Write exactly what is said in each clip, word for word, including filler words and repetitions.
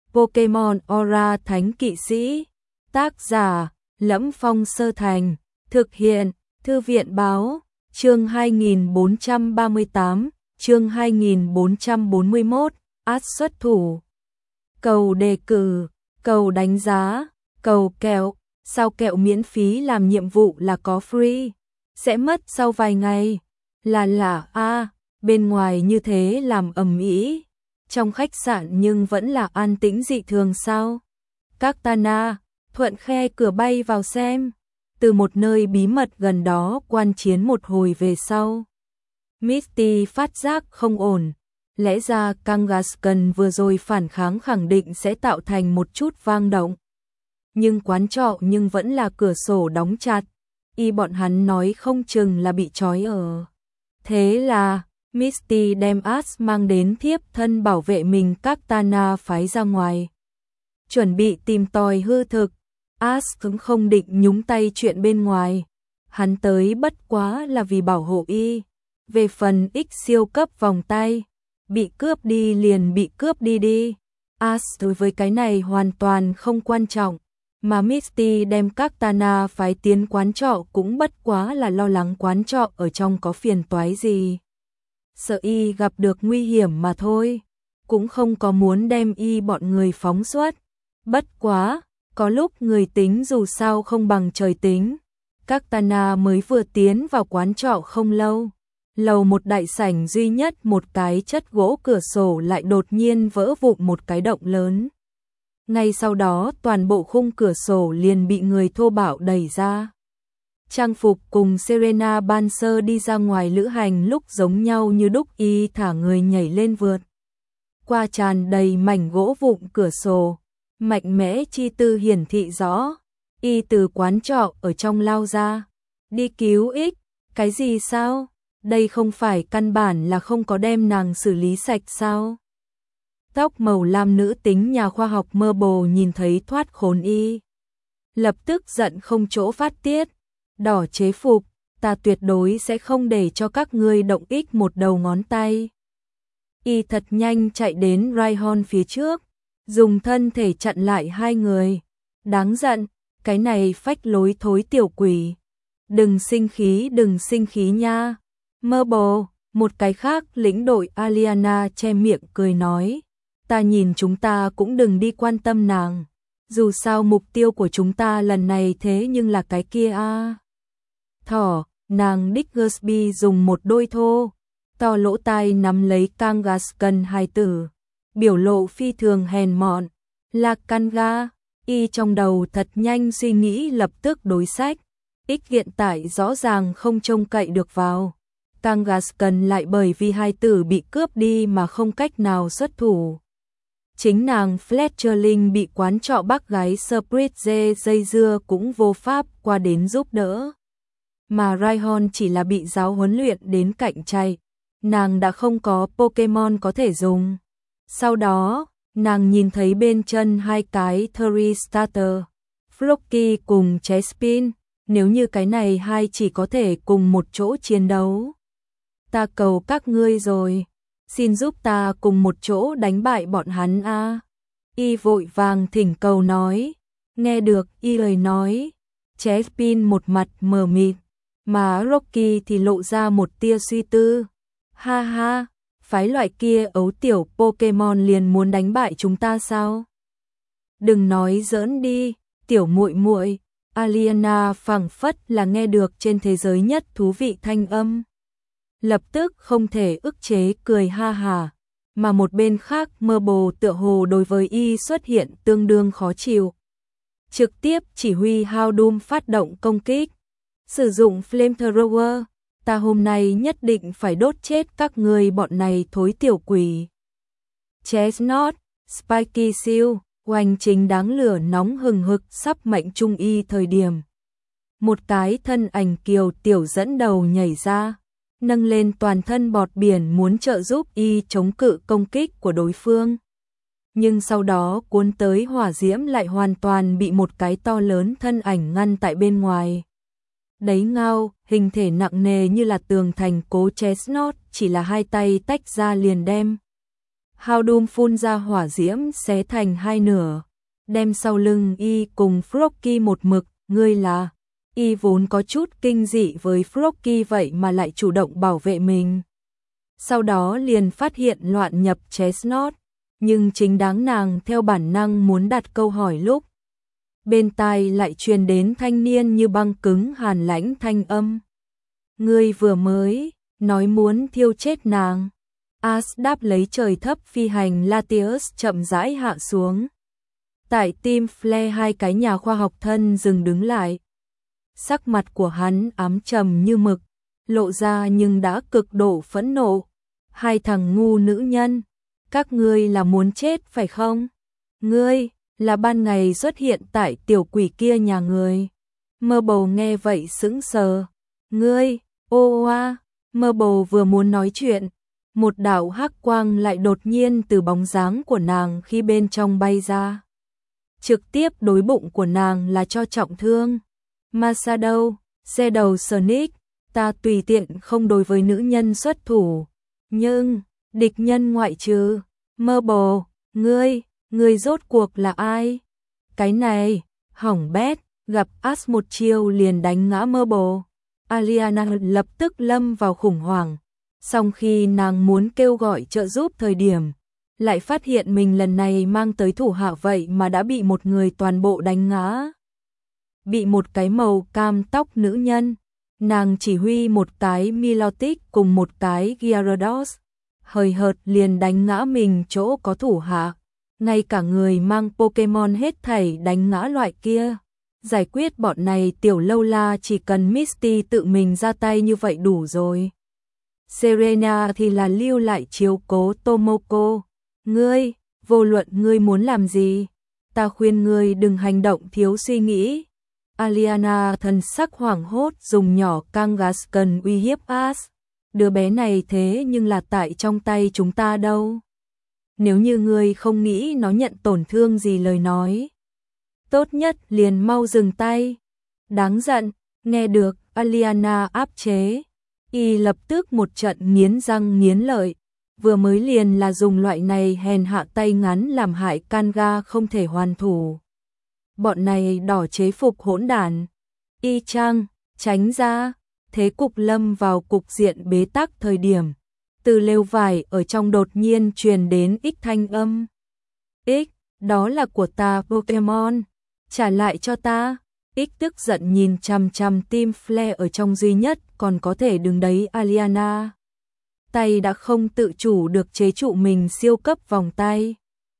Pokemon Aura Thánh Kỵ Sĩ. Tác giả Lẫm Phong Sơ Thành. Thực hiện Thư viện Báo. Chương hai nghìn bốn trăm ba mươi tám, chương hai nghìn bốn trăm bốn mươi mốt, át xuất thủ. Cầu đề cử, cầu đánh giá, cầu kẹo, sao kẹo miễn phí làm nhiệm vụ là có free, sẽ mất sau vài ngày. Là là a, bên ngoài như thế làm ầm ĩ, trong khách sạn nhưng vẫn là an tĩnh dị thường sao? Các Tana, thuận khe cửa bay vào xem. Từ một nơi bí mật gần đó quan chiến một hồi về sau, Misty phát giác không ổn. Lẽ ra Kangaskhan vừa rồi phản kháng khẳng định sẽ tạo thành một chút vang động. Nhưng quán trọ nhưng vẫn là cửa sổ đóng chặt. Y bọn hắn nói không chừng là bị trói ở. Thế là Misty đem Ash mang đến thiếp thân bảo vệ mình, các Tana phái ra ngoài, chuẩn bị tìm tòi hư thực. Ash cũng không định nhúng tay chuyện bên ngoài. Hắn tới bất quá là vì bảo hộ y. Về phần X siêu cấp vòng tay, bị cướp đi liền bị cướp đi đi. Ash đối với cái này hoàn toàn không quan trọng. Mà Misty đem các Tana phái tiến quán trọ cũng bất quá là lo lắng quán trọ ở trong có phiền toái gì, sợ y gặp được nguy hiểm mà thôi. Cũng không có muốn đem y bọn người phóng xuất. Bất quá có lúc người tính dù sao không bằng trời tính. Các Tana mới vừa tiến vào quán trọ không lâu, lầu một đại sảnh duy nhất một cái chất gỗ cửa sổ lại đột nhiên vỡ vụn một cái động lớn. Ngay sau đó toàn bộ khung cửa sổ liền bị người thô bạo đẩy ra. Trang phục cùng Serena ban sơ đi ra ngoài lữ hành lúc giống nhau như đúc, y thả người nhảy lên vượt qua tràn đầy mảnh gỗ vụn cửa sổ. Mạnh mẽ chi tư hiển thị rõ. Y từ quán trọ ở trong lao ra. Đi cứu ích. Cái gì sao? Đây không phải căn bản là không có đem nàng xử lý sạch sao? Tóc màu lam nữ tính nhà khoa học Marble nhìn thấy thoát khốn y, lập tức giận không chỗ phát tiết. Đỏ chế phục, ta tuyệt đối sẽ không để cho các ngươi động ích một đầu ngón tay. Y thật nhanh chạy đến Rhyhorn phía trước, dùng thân thể chặn lại hai người. Đáng giận, cái này phách lối thối tiểu quỷ. Đừng sinh khí, đừng sinh khí nha. Marble, một cái khác lĩnh đội Aliana che miệng cười nói. Ta nhìn chúng ta cũng đừng đi quan tâm nàng. Dù sao mục tiêu của chúng ta lần này thế nhưng là cái kia a. À. Thỏ, nàng Diggersby dùng một đôi thô to lỗ tai nắm lấy Kangaskhan hai tử, biểu lộ phi thường hèn mọn. Là Kanga, y trong đầu thật nhanh suy nghĩ lập tức đối sách. X hiện tại rõ ràng không trông cậy được vào. Kangaskhan lại bởi vì hai tử bị cướp đi mà không cách nào xuất thủ. Chính nàng Fletcherling bị quán trọ bác gái Spritze dây dưa cũng vô pháp qua đến giúp đỡ. Mà Rhyhorn chỉ là bị giáo huấn luyện đến cạnh chạy. Nàng đã không có Pokemon có thể dùng. Sau đó, nàng nhìn thấy bên chân hai cái Thurry Starter, Flocky cùng Chespin. Nếu như cái này hai chỉ có thể cùng một chỗ chiến đấu, ta cầu các ngươi rồi, xin giúp ta cùng một chỗ đánh bại bọn hắn a. À. Y vội vàng thỉnh cầu nói. Nghe được y lời nói, Chespin một mặt mờ mịt, mà Rocky thì lộ ra một tia suy tư. Ha ha, phái loại kia ấu tiểu Pokemon liền muốn đánh bại chúng ta sao? Đừng nói giỡn đi, tiểu muội muội. Aliana phảng phất là nghe được trên thế giới nhất thú vị thanh âm, lập tức không thể ức chế cười ha hà. Mà một bên khác Marble tựa hồ đối với y xuất hiện tương đương khó chịu, trực tiếp chỉ huy Houndoom phát động công kích, sử dụng Flamethrower. Ta hôm nay nhất định phải đốt chết các ngươi bọn này thối tiểu quỷ. Chestnut, Spiky Seal, oanh chính đáng lửa nóng hừng hực sắp mệnh trung y thời điểm. Một cái thân ảnh kiều tiểu dẫn đầu nhảy ra, nâng lên toàn thân bọt biển muốn trợ giúp y chống cự công kích của đối phương. Nhưng sau đó cuốn tới hỏa diễm lại hoàn toàn bị một cái to lớn thân ảnh ngăn tại bên ngoài. Đấy ngao, hình thể nặng nề như là tường thành cố Chestnut chỉ là hai tay tách ra liền đem Hao Đum phun ra hỏa diễm xé thành hai nửa, đem sau lưng y cùng Frocky một mực, ngươi là... Y vốn có chút kinh dị với Frocky vậy mà lại chủ động bảo vệ mình. Sau đó liền phát hiện loạn nhập Chestnut, nhưng chính đáng nàng theo bản năng muốn đặt câu hỏi lúc. Bên tai lại truyền đến thanh niên như băng cứng hàn lãnh thanh âm. Ngươi vừa mới, nói muốn thiêu chết nàng. As đáp lấy trời thấp phi hành Latius chậm rãi hạ xuống. Tại tim Flare hai cái nhà khoa học thân dừng đứng lại. Sắc mặt của hắn ám trầm như mực, lộ ra nhưng đã cực độ phẫn nộ. Hai thằng ngu nữ nhân, các ngươi là muốn chết phải không? Ngươi, là ban ngày xuất hiện tại tiểu quỷ kia nhà người. Mơ nghe vậy sững sờ. Ngươi, ô oa, Mơ vừa muốn nói chuyện. Một đạo hắc quang lại đột nhiên từ bóng dáng của nàng khi bên trong bay ra. Trực tiếp đối bụng của nàng là cho trọng thương. Masado, xe đầu Sonic, ta tùy tiện không đối với nữ nhân xuất thủ. Nhưng, địch nhân ngoại trừ, Mơ ngươi, ngươi rốt cuộc là ai? Cái này, hỏng bét, gặp As một chiêu liền đánh ngã Mơ Aliana lập tức lâm vào khủng hoảng. Song khi nàng muốn kêu gọi trợ giúp thời điểm, lại phát hiện mình lần này mang tới thủ hạ vậy mà đã bị một người toàn bộ đánh ngã. Bị một cái màu cam tóc nữ nhân, nàng chỉ huy một cái Milotic cùng một cái Gyarados, hời hợt liền đánh ngã mình chỗ có thủ hạ, ngay cả người mang Pokemon hết thảy đánh ngã loại kia. Giải quyết bọn này tiểu lâu la chỉ cần Misty tự mình ra tay như vậy đủ rồi. Serena thì là lưu lại chiếu cố Tomoko. Ngươi, vô luận ngươi muốn làm gì, ta khuyên ngươi đừng hành động thiếu suy nghĩ. Aliana thần sắc hoảng hốt dùng nhỏ Kangaskhan uy hiếp As. Đứa bé này thế nhưng là tại trong tay chúng ta đâu. Nếu như ngươi không nghĩ nó nhận tổn thương gì lời nói, tốt nhất liền mau dừng tay. Đáng giận, nghe được Aliana áp chế. Y lập tức một trận nghiến răng nghiến lợi, vừa mới liền là dùng loại này hèn hạ tay ngắn làm hại Kanga không thể hoàn thủ. Bọn này đỏ chế phục hỗn đản. Y chang, tránh ra, thế cục lâm vào cục diện bế tắc thời điểm. Từ lều vải ở trong đột nhiên truyền đến ích thanh âm. Ích, đó là của ta Pokemon, trả lại cho ta. Ích tức giận nhìn chằm chằm Team Flare ở trong duy nhất còn có thể đứng đấy Aliana. Tay đã không tự chủ được chế trụ mình siêu cấp vòng tay.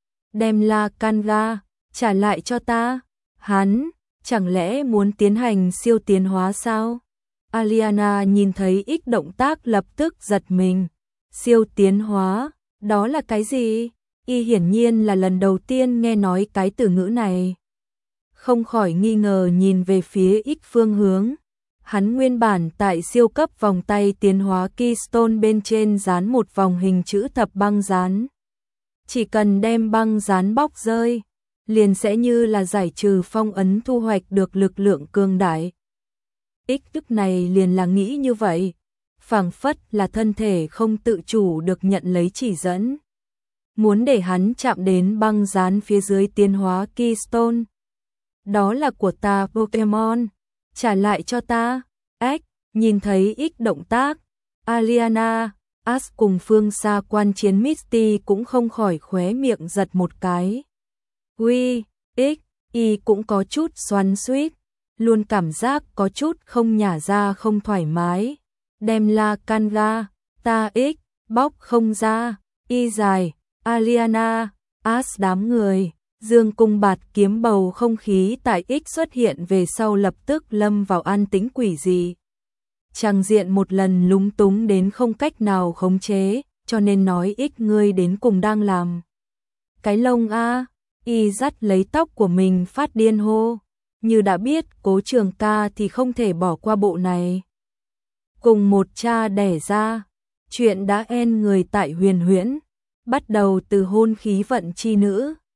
Đem La Kanga, trả lại cho ta. Hắn, chẳng lẽ muốn tiến hành siêu tiến hóa sao? Aliana nhìn thấy Ích động tác lập tức giật mình. Siêu tiến hóa, đó là cái gì? Y hiển nhiên là lần đầu tiên nghe nói cái từ ngữ này. Không khỏi nghi ngờ nhìn về phía Ích phương hướng. Hắn nguyên bản tại siêu cấp vòng tay tiến hóa Keystone bên trên dán một vòng hình chữ thập băng dán. Chỉ cần đem băng dán bóc rơi, liền sẽ như là giải trừ phong ấn thu hoạch được lực lượng cường đại. Ích tức này liền là nghĩ như vậy, phảng phất là thân thể không tự chủ được nhận lấy chỉ dẫn. Muốn để hắn chạm đến băng dán phía dưới tiến hóa Keystone. Đó là của ta Pokemon, trả lại cho ta. Ếch, nhìn thấy Ích động tác, Aliana, As cùng phương xa quan chiến Misty cũng không khỏi khóe miệng giật một cái. Uy, Ích, y cũng có chút xoắn xuýt, luôn cảm giác có chút không nhả ra không thoải mái. Đem La Kanga, ta Ích, bóc không ra, y dài, Aliana, As đám người. Dương cung bạt kiếm bầu không khí tại Ích xuất hiện về sau lập tức lâm vào an tĩnh quỷ dị. Tràng diện một lần lúng túng đến không cách nào khống chế, cho nên nói Ích ngươi đến cùng đang làm. Cái lông a, y dắt lấy tóc của mình phát điên hô, như đã biết Cố Trường Ca thì không thể bỏ qua bộ này. Cùng một cha đẻ ra, chuyện đã en người tại Huyền Huyễn, bắt đầu từ hôn khí vận chi nữ.